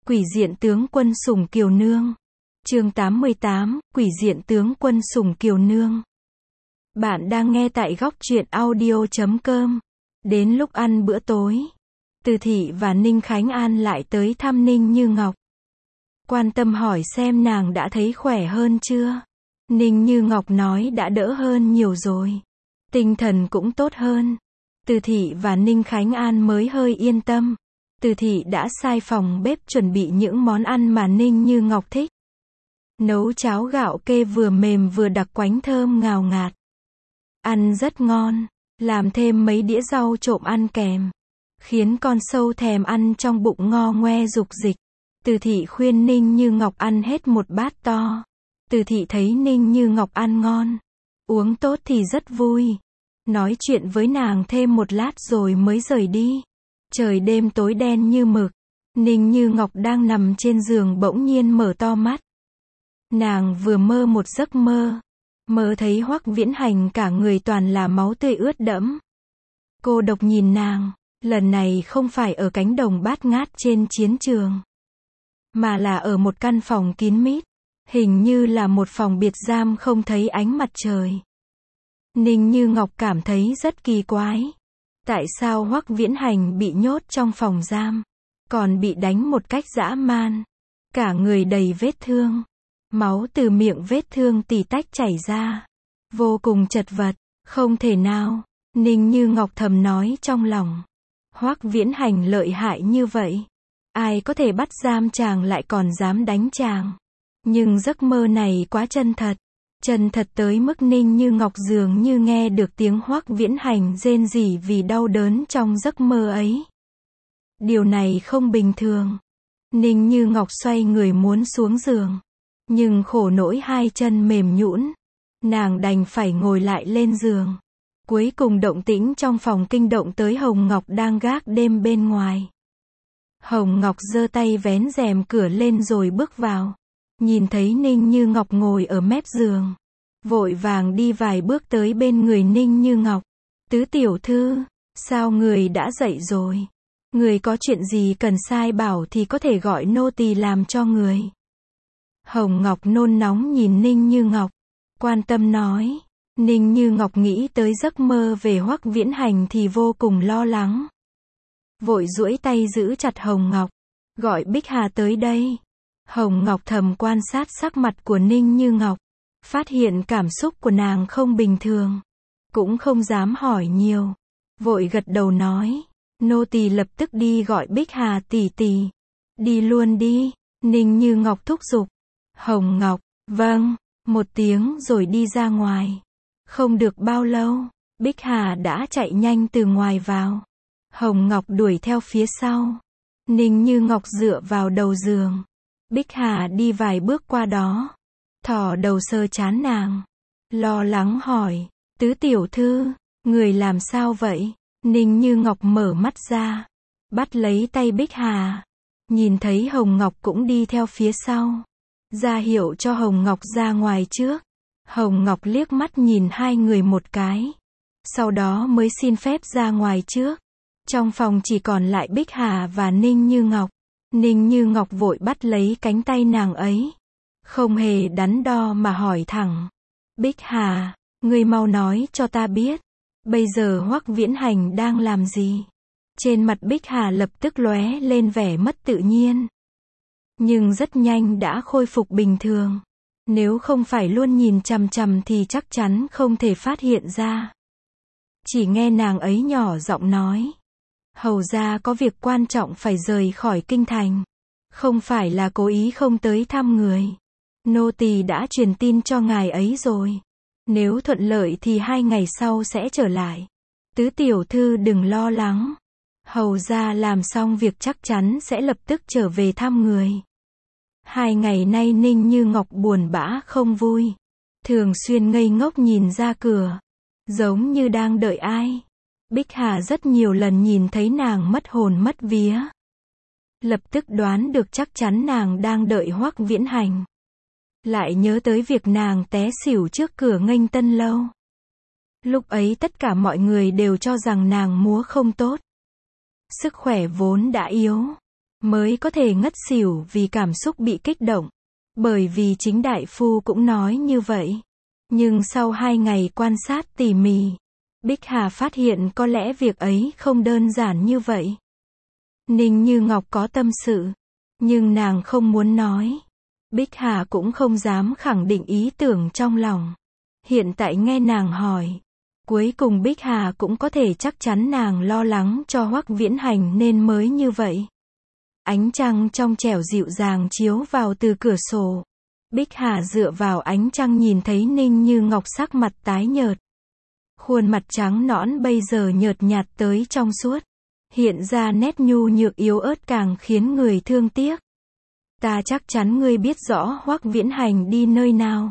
Quỷ diện tướng quân Sủng Kiều Nương. Chương 88, Quỷ diện tướng quân Sủng Kiều Nương. Bạn đang nghe tại góc truyện audio.com. Đến lúc ăn bữa tối, Từ Thị và Ninh Khánh An lại tới thăm Ninh Như Ngọc. Quan tâm hỏi xem nàng đã thấy khỏe hơn chưa. Ninh Như Ngọc nói đã đỡ hơn nhiều rồi. Tinh thần cũng tốt hơn. Từ Thị và Ninh Khánh An mới hơi yên tâm. Từ Thị đã sai phòng bếp chuẩn bị những món ăn mà Ninh Như Ngọc thích. Nấu cháo gạo kê vừa mềm vừa đặc quánh thơm ngào ngạt. Ăn rất ngon, làm thêm mấy đĩa rau trộm ăn kèm. Khiến con sâu thèm ăn trong bụng ngo ngoe dục dịch. Từ Thị khuyên Ninh Như Ngọc ăn hết một bát to. Từ Thị thấy Ninh Như Ngọc ăn ngon, uống tốt thì rất vui. Nói chuyện với nàng thêm một lát rồi mới rời đi. Trời đêm tối đen như mực. Ninh Như Ngọc đang nằm trên giường bỗng nhiên mở to mắt. Nàng vừa mơ một giấc mơ. Mơ thấy Hoắc Viễn Hành cả người toàn là máu tươi ướt đẫm. Cô độc nhìn nàng. Lần này không phải ở cánh đồng bát ngát trên chiến trường, mà là ở một căn phòng kín mít. Hình như là một phòng biệt giam không thấy ánh mặt trời. Ninh Như Ngọc cảm thấy rất kỳ quái. Tại sao Hoắc Viễn Hành bị nhốt trong phòng giam, còn bị đánh một cách dã man, cả người đầy vết thương, máu từ miệng vết thương tì tách chảy ra, vô cùng chật vật, không thể nào. Ninh Như Ngọc thầm nói trong lòng, Hoắc Viễn Hành lợi hại như vậy, ai có thể bắt giam chàng lại còn dám đánh chàng. Nhưng giấc mơ này quá chân thật tới mức Ninh Như Ngọc dường như nghe được tiếng Hoắc Viễn Hành rên rỉ vì đau đớn trong giấc mơ ấy. Điều này không bình thường. Ninh Như Ngọc xoay người muốn xuống giường, nhưng khổ nỗi hai chân mềm nhũn, nàng đành phải ngồi lại lên giường. Cuối cùng động tĩnh trong phòng kinh động tới Hồng Ngọc đang gác đêm bên ngoài. Hồng Ngọc giơ tay vén rèm cửa lên rồi bước vào. Nhìn thấy Ninh Như Ngọc ngồi ở mép giường, vội vàng đi vài bước tới bên người Ninh Như Ngọc. Tứ tiểu thư, sao người đã dậy rồi? Người có chuyện gì cần sai bảo thì có thể gọi nô tỳ làm cho người. Hồng Ngọc nôn nóng nhìn Ninh Như Ngọc, quan tâm nói. Ninh Như Ngọc nghĩ tới giấc mơ về Hoắc Viễn Hành thì vô cùng lo lắng. Vội duỗi tay giữ chặt Hồng Ngọc, gọi Bích Hà tới đây. Hồng Ngọc thầm quan sát sắc mặt của Ninh Như Ngọc, phát hiện cảm xúc của nàng không bình thường, cũng không dám hỏi nhiều, vội gật đầu nói, nô tỳ lập tức đi gọi Bích Hà tỷ tỷ. Đi luôn đi, Ninh Như Ngọc thúc giục. Hồng Ngọc, vâng, một tiếng rồi đi ra ngoài. Không được bao lâu, Bích Hà đã chạy nhanh từ ngoài vào. Hồng Ngọc đuổi theo phía sau. Ninh Như Ngọc dựa vào đầu giường. Bích Hà đi vài bước qua đó, thò đầu sờ trán nàng, lo lắng hỏi, tứ tiểu thư, người làm sao vậy? Ninh Như Ngọc mở mắt ra, bắt lấy tay Bích Hà, nhìn thấy Hồng Ngọc cũng đi theo phía sau, ra hiệu cho Hồng Ngọc ra ngoài trước. Hồng Ngọc liếc mắt nhìn hai người một cái, sau đó mới xin phép ra ngoài trước. Trong phòng chỉ còn lại Bích Hà và Ninh Như Ngọc. Ninh Như Ngọc vội bắt lấy cánh tay nàng ấy, không hề đắn đo mà hỏi thẳng, Bích Hà, ngươi mau nói cho ta biết, bây giờ Hoắc Viễn Hành đang làm gì? Trên mặt Bích Hà lập tức lóe lên vẻ mất tự nhiên, nhưng rất nhanh đã khôi phục bình thường. Nếu không phải luôn nhìn chằm chằm thì chắc chắn không thể phát hiện ra. Chỉ nghe nàng ấy nhỏ giọng nói, hầu gia có việc quan trọng phải rời khỏi kinh thành, không phải là cố ý không tới thăm người. Nô tỳ đã truyền tin cho ngài ấy rồi. Nếu thuận lợi thì 2 ngày sau sẽ trở lại. Tứ tiểu thư đừng lo lắng. Hầu gia làm xong việc chắc chắn sẽ lập tức trở về thăm người. 2 ngày nay Ninh Như Ngọc buồn bã không vui, thường xuyên ngây ngốc nhìn ra cửa, giống như đang đợi ai. Bích Hà rất nhiều lần nhìn thấy nàng mất hồn mất vía, lập tức đoán được chắc chắn nàng đang đợi Hoắc Viễn Hành. Lại nhớ tới việc nàng té xỉu trước cửa Nghênh Tân lâu. Lúc ấy tất cả mọi người đều cho rằng nàng múa không tốt, sức khỏe vốn đã yếu, mới có thể ngất xỉu vì cảm xúc bị kích động. Bởi vì chính đại phu cũng nói như vậy. Nhưng sau 2 ngày quan sát tỉ mỉ, Bích Hà phát hiện có lẽ việc ấy không đơn giản như vậy. Ninh Như Ngọc có tâm sự, nhưng nàng không muốn nói. Bích Hà cũng không dám khẳng định ý tưởng trong lòng. Hiện tại nghe nàng hỏi, cuối cùng Bích Hà cũng có thể chắc chắn nàng lo lắng cho Hoắc Viễn Hành nên mới như vậy. Ánh trăng trong trẻo dịu dàng chiếu vào từ cửa sổ. Bích Hà dựa vào ánh trăng nhìn thấy Ninh Như Ngọc sắc mặt tái nhợt. Khuôn mặt trắng nõn bây giờ nhợt nhạt tới trong suốt. Hiện ra nét nhu nhược yếu ớt càng khiến người thương tiếc. Ta chắc chắn ngươi biết rõ Hoắc Viễn Hành đi nơi nào.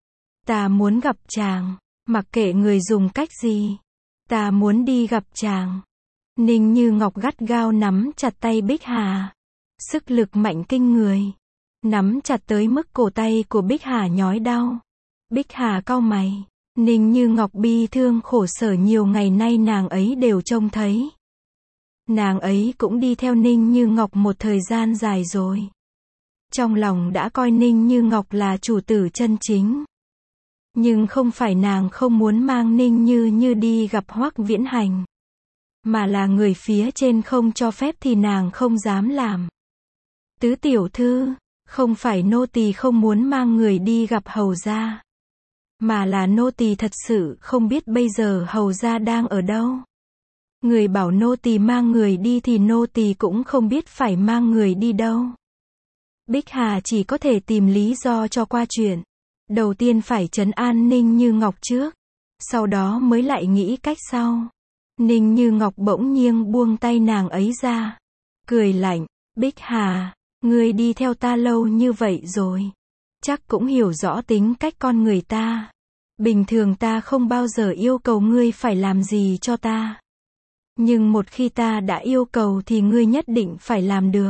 Ta muốn gặp chàng, mặc kệ người dùng cách gì. Ta muốn đi gặp chàng. Ninh Như Ngọc gắt gao nắm chặt tay Bích Hà. Sức lực mạnh kinh người. Nắm chặt tới mức cổ tay của Bích Hà nhói đau. Bích Hà cau mày. Ninh Như Ngọc bi thương khổ sở nhiều ngày nay nàng ấy đều trông thấy. Nàng ấy cũng đi theo Ninh Như Ngọc một thời gian dài rồi. Trong lòng đã coi Ninh Như Ngọc là chủ tử chân chính. Nhưng không phải nàng không muốn mang Ninh Như đi gặp Hoắc Viễn Hành. Mà là người phía trên không cho phép thì nàng không dám làm. Tứ tiểu thư, không phải nô tỳ không muốn mang người đi gặp hầu gia. Mà là nô tỳ thật sự không biết bây giờ hầu gia đang ở đâu. Người bảo nô tỳ mang người đi thì nô tỳ cũng không biết phải mang người đi đâu. Bích Hà chỉ có thể tìm lý do cho qua chuyện. Đầu tiên phải trấn an Ninh Như Ngọc trước. Sau đó mới lại nghĩ cách sau. Ninh Như Ngọc bỗng nhiên buông tay nàng ấy ra. Cười lạnh, Bích Hà, ngươi đi theo ta lâu như vậy rồi. Chắc cũng hiểu rõ tính cách con người ta. Bình thường ta không bao giờ yêu cầu ngươi phải làm gì cho ta. Nhưng một khi ta đã yêu cầu thì ngươi nhất định phải làm được.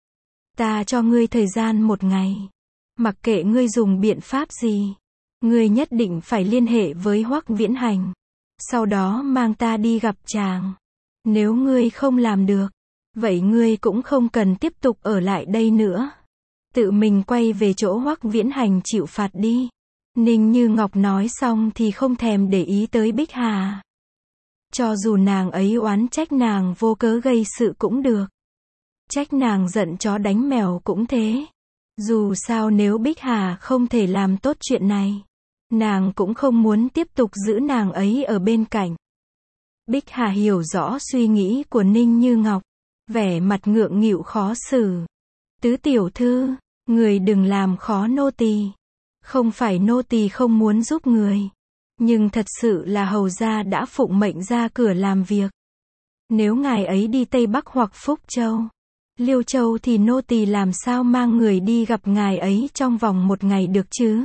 Ta cho ngươi thời gian 1 ngày. Mặc kệ ngươi dùng biện pháp gì, ngươi nhất định phải liên hệ với Hoắc Viễn Hành. Sau đó mang ta đi gặp chàng. Nếu ngươi không làm được, vậy ngươi cũng không cần tiếp tục ở lại đây nữa. Tự mình quay về chỗ Hoắc Viễn Hành chịu phạt đi. Ninh Như Ngọc nói xong thì không thèm để ý tới Bích Hà. Cho dù nàng ấy oán trách nàng vô cớ gây sự cũng được. Trách nàng giận chó đánh mèo cũng thế. Dù sao nếu Bích Hà không thể làm tốt chuyện này, nàng cũng không muốn tiếp tục giữ nàng ấy ở bên cạnh. Bích Hà hiểu rõ suy nghĩ của Ninh Như Ngọc, vẻ mặt ngượng nghịu khó xử. Tứ tiểu thư, người đừng làm khó nô tỳ. Không phải nô tỳ không muốn giúp người, nhưng thật sự là hầu gia đã phụng mệnh ra cửa làm việc. Nếu ngài ấy đi Tây Bắc hoặc Phúc Châu, Liêu Châu thì nô tỳ làm sao mang người đi gặp ngài ấy trong vòng 1 ngày được chứ?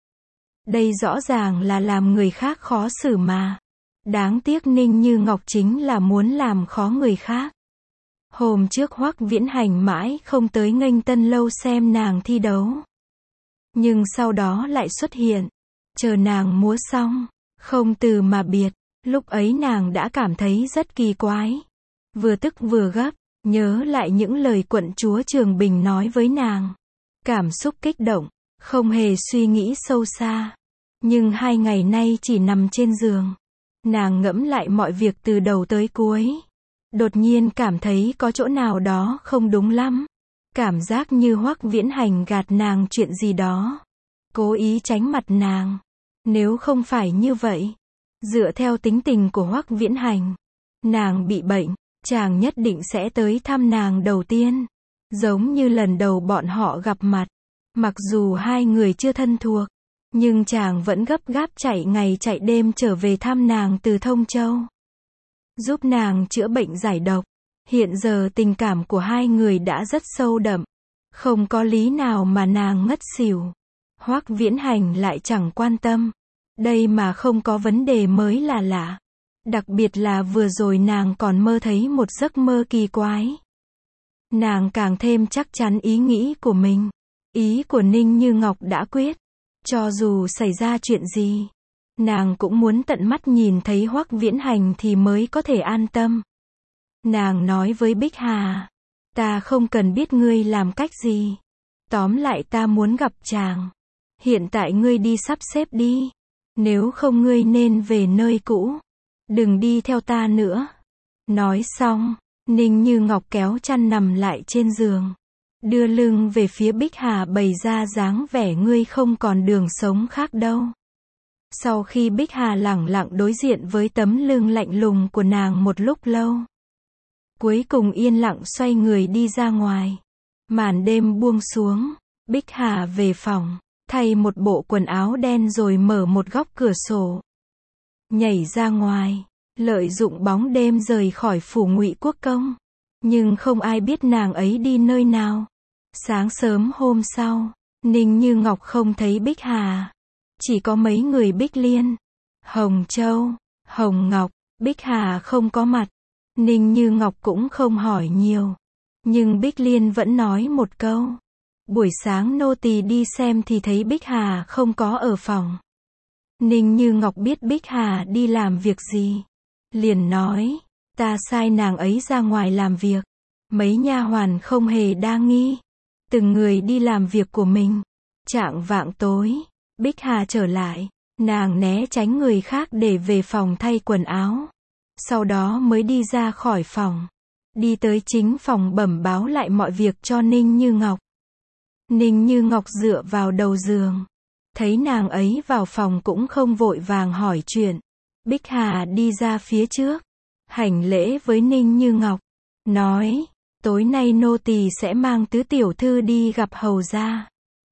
Đây rõ ràng là làm người khác khó xử mà. Đáng tiếc Ninh Như Ngọc chính là muốn làm khó người khác. Hôm trước Hoắc Viễn Hành mãi không tới Nghênh Tân Lâu xem nàng thi đấu. Nhưng sau đó lại xuất hiện. Chờ nàng múa xong, không từ mà biệt. Lúc ấy nàng đã cảm thấy rất kỳ quái. Vừa tức vừa gấp, nhớ lại những lời quận chúa Trường Bình nói với nàng. Cảm xúc kích động, không hề suy nghĩ sâu xa. Nhưng 2 ngày nay chỉ nằm trên giường. Nàng ngẫm lại mọi việc từ đầu tới cuối. Đột nhiên cảm thấy có chỗ nào đó không đúng lắm. Cảm giác như Hoắc Viễn Hành gạt nàng chuyện gì đó. Cố ý tránh mặt nàng. Nếu không phải như vậy, dựa theo tính tình của Hoắc Viễn Hành, nàng bị bệnh, chàng nhất định sẽ tới thăm nàng đầu tiên. Giống như lần đầu bọn họ gặp mặt. Mặc dù 2 người chưa thân thuộc, nhưng chàng vẫn gấp gáp chạy ngày chạy đêm trở về thăm nàng từ Thông Châu. Giúp nàng chữa bệnh giải độc. Hiện giờ tình cảm của 2 người đã rất sâu đậm. Không có lý nào mà nàng ngất xỉu. Hoắc Viễn Hành lại chẳng quan tâm. Đây mà không có vấn đề mới là lạ. Đặc biệt là vừa rồi nàng còn mơ thấy một giấc mơ kỳ quái. Nàng càng thêm chắc chắn ý nghĩ của mình. Ý của Ninh Như Ngọc đã quyết. Cho dù xảy ra chuyện gì, nàng cũng muốn tận mắt nhìn thấy Hoắc Viễn Hành thì mới có thể an tâm. Nàng nói với Bích Hà, Ta không cần biết ngươi làm cách gì. Tóm lại ta muốn gặp chàng. Hiện tại ngươi đi sắp xếp đi. Nếu không ngươi nên về nơi cũ. Đừng đi theo ta nữa. Nói xong, Ninh Như Ngọc kéo chăn nằm lại trên giường. Đưa lưng về phía Bích Hà bày ra dáng vẻ ngươi không còn đường sống khác đâu. Sau khi Bích Hà lẳng lặng đối diện với tấm lưng lạnh lùng của nàng một lúc lâu. Cuối cùng yên lặng xoay người đi ra ngoài. Màn đêm buông xuống, Bích Hà về phòng, thay một bộ quần áo đen rồi mở một góc cửa sổ. Nhảy ra ngoài, lợi dụng bóng đêm rời khỏi phủ Ngụy Quốc Công. Nhưng không ai biết nàng ấy đi nơi nào. Sáng sớm hôm sau, Ninh Như Ngọc không thấy Bích Hà. Chỉ có mấy người Bích Liên, Hồng Châu, Hồng Ngọc. Bích Hà không có mặt. Ninh Như Ngọc cũng không hỏi nhiều. Nhưng Bích Liên vẫn nói một câu. Buổi sáng nô tỳ đi xem thì thấy Bích Hà không có ở phòng. Ninh Như Ngọc biết Bích Hà đi làm việc gì. Liền nói, ta sai nàng ấy ra ngoài làm việc. Mấy nha hoàn không hề đa nghi. Từng người đi làm việc của mình. Chạng vạng tối, Bích Hà trở lại. Nàng né tránh người khác để về phòng thay quần áo. Sau đó mới đi ra khỏi phòng. Đi tới chính phòng bẩm báo lại mọi việc cho Ninh Như Ngọc. Ninh Như Ngọc dựa vào đầu giường. Thấy nàng ấy vào phòng cũng không vội vàng hỏi chuyện. Bích Hà đi ra phía trước. Hành lễ với Ninh Như Ngọc. Nói, tối nay nô tỳ sẽ mang tứ tiểu thư đi gặp hầu gia.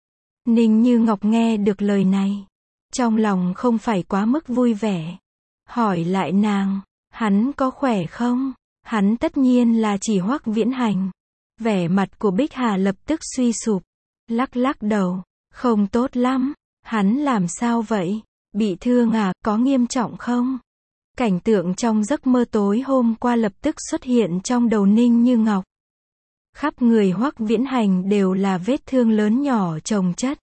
Ninh Như Ngọc nghe được lời này. Trong lòng không phải quá mức vui vẻ. Hỏi lại nàng, hắn có khỏe không? Hắn tất nhiên là chỉ Hoắc Viễn Hành. Vẻ mặt của Bích Hà lập tức suy sụp. Lắc lắc đầu, không tốt lắm. Hắn làm sao vậy? Bị thương à, có nghiêm trọng không? Cảnh tượng trong giấc mơ tối hôm qua lập tức xuất hiện trong đầu Ninh Như Ngọc. Khắp người Hoắc Viễn Hành đều là vết thương lớn nhỏ chồng chất.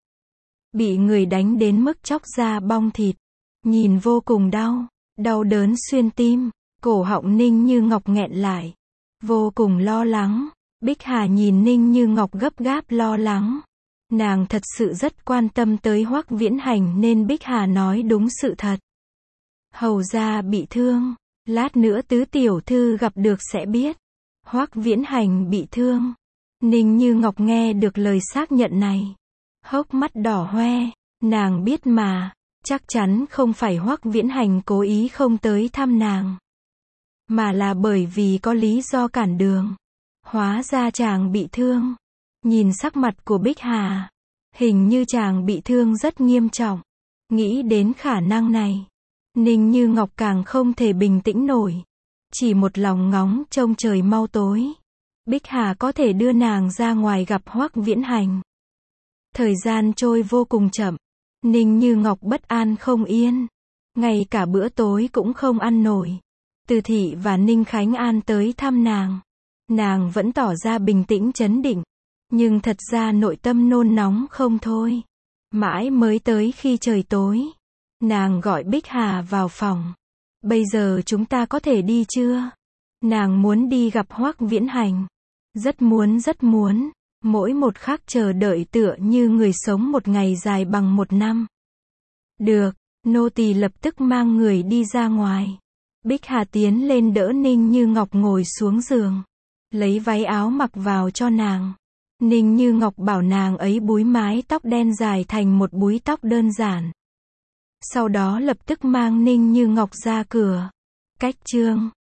Bị người đánh đến mức chóc da bong thịt. Nhìn vô cùng đau. Đau đớn xuyên tim. Cổ họng Ninh Như Ngọc nghẹn lại. Vô cùng lo lắng. Bích Hà nhìn Ninh Như Ngọc gấp gáp lo lắng. Nàng thật sự rất quan tâm tới Hoắc Viễn Hành nên Bích Hà nói đúng sự thật. Hầu gia bị thương. Lát nữa tứ tiểu thư gặp được sẽ biết. Hoắc Viễn Hành bị thương. Ninh Như Ngọc nghe được lời xác nhận này. Hốc mắt đỏ hoe. Nàng biết mà. Chắc chắn không phải Hoắc Viễn Hành cố ý không tới thăm nàng. Mà là bởi vì có lý do cản đường. Hóa ra chàng bị thương. Nhìn sắc mặt của Bích Hà. Hình như chàng bị thương rất nghiêm trọng. Nghĩ đến khả năng này. Ninh Như Ngọc càng không thể bình tĩnh nổi. Chỉ một lòng ngóng trông trời mau tối. Bích Hà có thể đưa nàng ra ngoài gặp Hoắc Viễn Hành. Thời gian trôi vô cùng chậm. Ninh Như Ngọc bất an không yên. Ngay cả bữa tối cũng không ăn nổi. Từ Thị và Ninh Khánh An tới thăm nàng. Nàng vẫn tỏ ra bình tĩnh trấn định. Nhưng thật ra nội tâm nôn nóng không thôi. Mãi mới tới khi trời tối. Nàng gọi Bích Hà vào phòng. Bây giờ chúng ta có thể đi chưa? Nàng muốn đi gặp Hoắc Viễn Hành. Rất muốn. Mỗi một khắc chờ đợi tựa như người sống một ngày dài bằng một năm. Được, nô tỳ lập tức mang người đi ra ngoài. Bích Hà tiến lên đỡ Ninh Như Ngọc ngồi xuống giường. Lấy váy áo mặc vào cho nàng. Ninh Như Ngọc bảo nàng ấy búi mái tóc đen dài thành một búi tóc đơn giản. Sau đó lập tức mang Ninh Như Ngọc ra cửa. Cách chương